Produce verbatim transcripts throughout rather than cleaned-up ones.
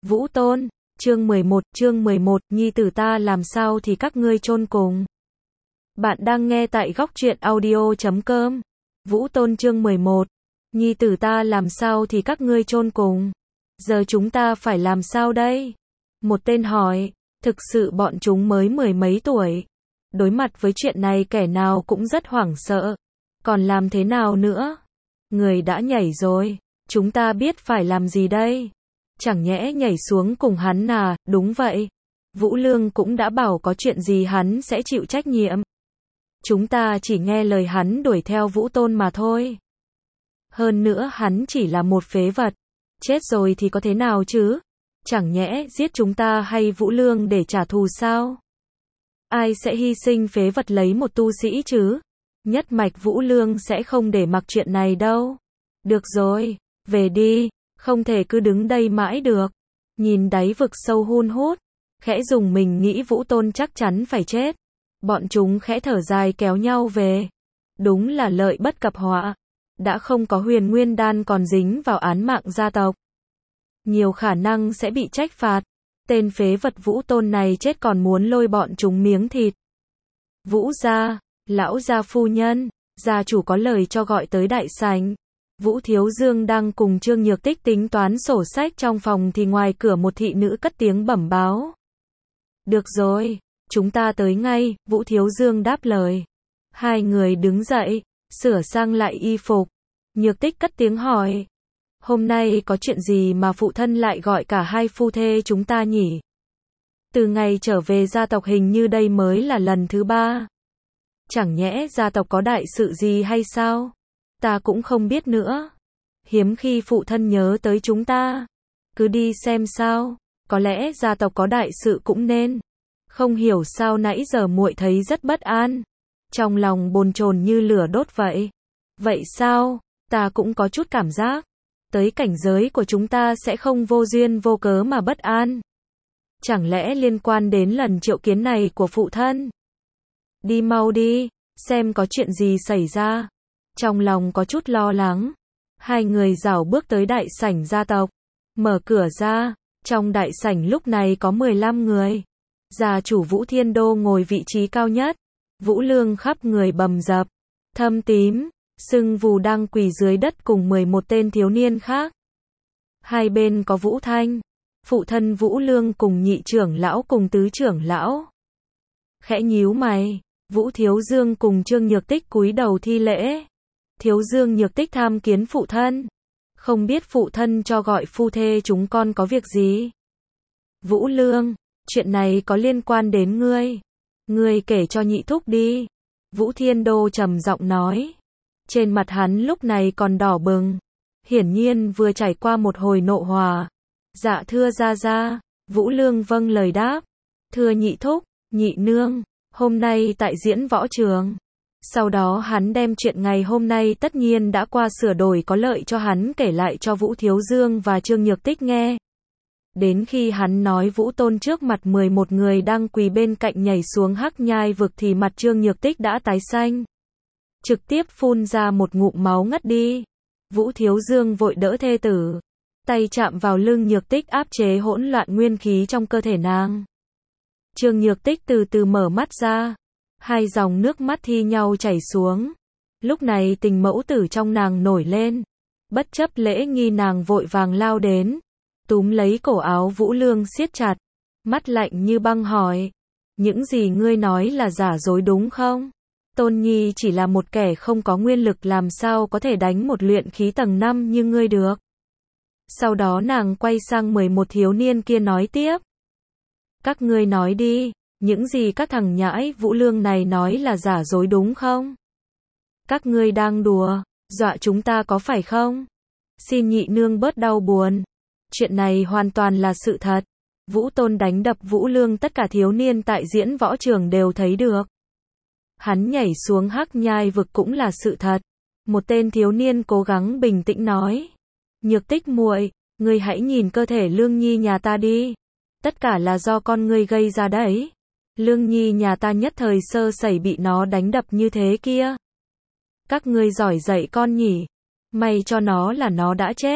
Vũ Tôn, chương mười một, chương mười một, nhi tử ta làm sao thì các ngươi chôn cùng. Bạn đang nghe tại góc truyện audio chấm com. Vũ Tôn chương mười một, nhi tử ta làm sao thì các ngươi chôn cùng. Giờ chúng ta phải làm sao đây? Một tên hỏi, thực sự bọn chúng mới mười mấy tuổi. Đối mặt với chuyện này kẻ nào cũng rất hoảng sợ. Còn làm thế nào nữa? Người đã nhảy rồi, chúng ta biết phải làm gì đây? Chẳng nhẽ nhảy xuống cùng hắn à? Đúng vậy. Vũ Lương cũng đã bảo có chuyện gì hắn sẽ chịu trách nhiệm. Chúng ta chỉ nghe lời hắn đuổi theo Vũ Tôn mà thôi. Hơn nữa hắn chỉ là một phế vật. Chết rồi thì có thế nào chứ? Chẳng nhẽ giết chúng ta hay Vũ Lương để trả thù sao? Ai sẽ hy sinh phế vật lấy một tu sĩ chứ? Nhất mạch Vũ Lương sẽ không để mặc chuyện này đâu. Được rồi, về đi, không thể cứ đứng đây mãi được. Nhìn đáy vực sâu hun hút, khẽ dùng mình nghĩ Vũ Tôn chắc chắn phải chết. Bọn chúng khẽ thở dài kéo nhau về. Đúng là lợi bất cập họa. Đã không có huyền nguyên đan còn dính vào án mạng gia tộc. Nhiều khả năng sẽ bị trách phạt. Tên phế vật Vũ Tôn này chết còn muốn lôi bọn chúng miếng thịt. Vũ gia, lão gia phu nhân, gia chủ có lời cho gọi tới đại sảnh. Vũ Thiếu Dương đang cùng Trương Nhược Tích tính toán sổ sách trong phòng thì ngoài cửa một thị nữ cất tiếng bẩm báo. Được rồi, chúng ta tới ngay, Vũ Thiếu Dương đáp lời. Hai người đứng dậy, sửa sang lại y phục. Nhược Tích cất tiếng hỏi. Hôm nay có chuyện gì mà phụ thân lại gọi cả hai phu thê chúng ta nhỉ? Từ ngày trở về gia tộc hình như đây mới là lần thứ ba. Chẳng nhẽ gia tộc có đại sự gì hay sao? Ta cũng không biết nữa. Hiếm khi phụ thân nhớ tới chúng ta. Cứ đi xem sao. Có lẽ gia tộc có đại sự cũng nên. Không hiểu sao nãy giờ muội thấy rất bất an. Trong lòng bồn chồn như lửa đốt vậy. Vậy sao? Ta cũng có chút cảm giác. Tới cảnh giới của chúng ta sẽ không vô duyên vô cớ mà bất an. Chẳng lẽ liên quan đến lần triệu kiến này của phụ thân? Đi mau đi, xem có chuyện gì xảy ra. Trong lòng có chút lo lắng. Hai người rảo bước tới đại sảnh gia tộc. Mở cửa ra, trong đại sảnh lúc này có mười lăm người. Gia chủ Vũ Thiên Đô ngồi vị trí cao nhất. Vũ Lương khắp người bầm dập, thâm tím, sưng vù đang quỳ dưới đất cùng mười một tên thiếu niên khác. Hai bên có Vũ Thanh, phụ thân Vũ Lương cùng nhị trưởng lão cùng tứ trưởng lão. Khẽ nhíu mày, Vũ Thiếu Dương cùng Trương Nhược Tích cúi đầu thi lễ. Thiếu Dương Nhược Tích tham kiến phụ thân. Không biết phụ thân cho gọi phu thê chúng con có việc gì? Vũ Lương, chuyện này có liên quan đến ngươi. Ngươi kể cho nhị thúc đi. Vũ Thiên Đô trầm giọng nói. Trên mặt hắn lúc này còn đỏ bừng. Hiển nhiên vừa trải qua một hồi nộ hòa. Dạ thưa gia gia. Vũ Lương vâng lời đáp. Thưa nhị thúc, nhị nương, hôm nay tại diễn võ trường. Sau đó hắn đem chuyện ngày hôm nay tất nhiên đã qua sửa đổi có lợi cho hắn kể lại cho Vũ Thiếu Dương và Trương Nhược Tích nghe. Đến khi hắn nói Vũ Tôn trước mặt mười một người đang quỳ bên cạnh nhảy xuống hắc nhai vực thì mặt Trương Nhược Tích đã tái xanh. Trực tiếp phun ra một ngụm máu ngất đi. Vũ Thiếu Dương vội đỡ thê tử. Tay chạm vào lưng Nhược Tích áp chế hỗn loạn nguyên khí trong cơ thể nàng. Trương Nhược Tích từ từ mở mắt ra. Hai dòng nước mắt thi nhau chảy xuống. Lúc này tình mẫu tử trong nàng nổi lên. Bất chấp lễ nghi nàng vội vàng lao đến. Túm lấy cổ áo Vũ Lương siết chặt. Mắt lạnh như băng hỏi. Những gì ngươi nói là giả dối đúng không? Tôn Nhi chỉ là một kẻ không có nguyên lực làm sao có thể đánh một luyện khí tầng năm như ngươi được. Sau đó nàng quay sang mười một thiếu niên kia nói tiếp. Các ngươi nói đi, những gì các thằng nhãi Vũ Lương này nói là giả dối đúng không? Các ngươi đang đùa, dọa chúng ta có phải không? Xin nhị nương bớt đau buồn. Chuyện này hoàn toàn là sự thật. Vũ Tôn đánh đập Vũ Lương tất cả thiếu niên tại diễn võ trường đều thấy được. Hắn nhảy xuống hắc nhai vực cũng là sự thật. Một tên thiếu niên cố gắng bình tĩnh nói. Nhược Tích muội, ngươi hãy nhìn cơ thể Lương Nhi nhà ta đi. Tất cả là do con ngươi gây ra đấy. Lương Nhi nhà ta nhất thời sơ sẩy bị nó đánh đập như thế kia. Các ngươi giỏi dạy con nhỉ. May cho nó là nó đã chết.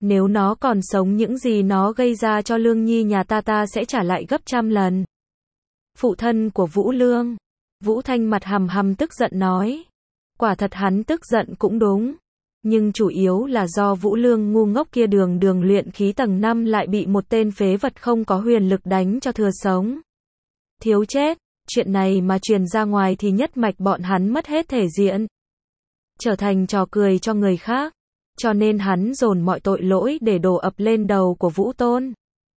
Nếu nó còn sống những gì nó gây ra cho Lương Nhi nhà ta ta sẽ trả lại gấp trăm lần. Phụ thân của Vũ Lương. Vũ Thanh mặt hầm hầm tức giận nói. Quả thật hắn tức giận cũng đúng. Nhưng chủ yếu là do Vũ Lương ngu ngốc kia đường đường luyện khí tầng năm lại bị một tên phế vật không có huyền lực đánh cho thừa sống. Thiếu chết, chuyện này mà truyền ra ngoài thì nhất mạch bọn hắn mất hết thể diện. Trở thành trò cười cho người khác. Cho nên hắn dồn mọi tội lỗi để đổ ập lên đầu của Vũ Tôn.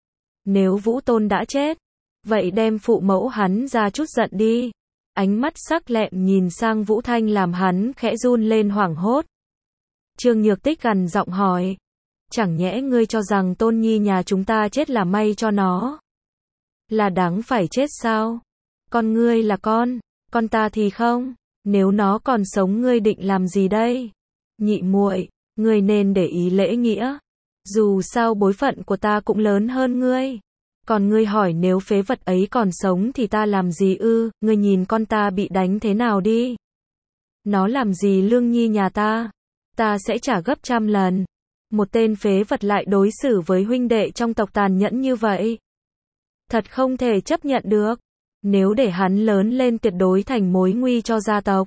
Nếu Vũ Tôn đã chết, vậy đem phụ mẫu hắn ra chút giận đi. Ánh mắt sắc lẹm nhìn sang Vũ Thanh làm hắn khẽ run lên hoảng hốt. Trương Nhược Tích gằn giọng hỏi. Chẳng nhẽ ngươi cho rằng Tôn Nhi nhà chúng ta chết là may cho nó? Là đáng phải chết sao? Con ngươi là con, con ta thì không. Nếu nó còn sống ngươi định làm gì đây? Nhị muội, ngươi nên để ý lễ nghĩa. Dù sao bối phận của ta cũng lớn hơn ngươi. Còn ngươi hỏi nếu phế vật ấy còn sống thì ta làm gì ư? Ngươi nhìn con ta bị đánh thế nào đi. Nó làm gì Lương Nhi nhà ta? Ta sẽ trả gấp trăm lần. Một tên phế vật lại đối xử với huynh đệ trong tộc tàn nhẫn như vậy. Thật không thể chấp nhận được. Nếu để hắn lớn lên tuyệt đối thành mối nguy cho gia tộc.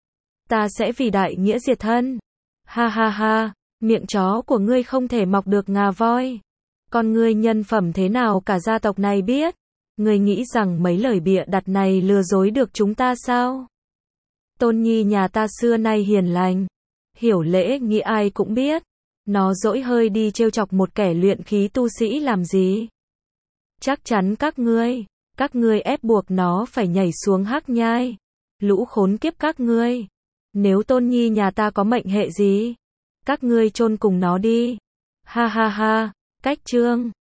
Ta sẽ vì đại nghĩa diệt thân. Ha ha ha, miệng chó của ngươi không thể mọc được ngà voi. Con ngươi nhân phẩm thế nào cả gia tộc này biết. Ngươi nghĩ rằng mấy lời bịa đặt này lừa dối được chúng ta sao? Tôn Nhi nhà ta xưa nay hiền lành. Hiểu lễ nghĩa ai cũng biết. Nó dỗi hơi đi trêu chọc một kẻ luyện khí tu sĩ làm gì? Chắc chắn các ngươi, các ngươi ép buộc nó phải nhảy xuống hắc nhai. Lũ khốn kiếp các ngươi. Nếu Tôn Nhi nhà ta có mệnh hệ gì, các ngươi chôn cùng nó đi. Ha ha ha, cách chương.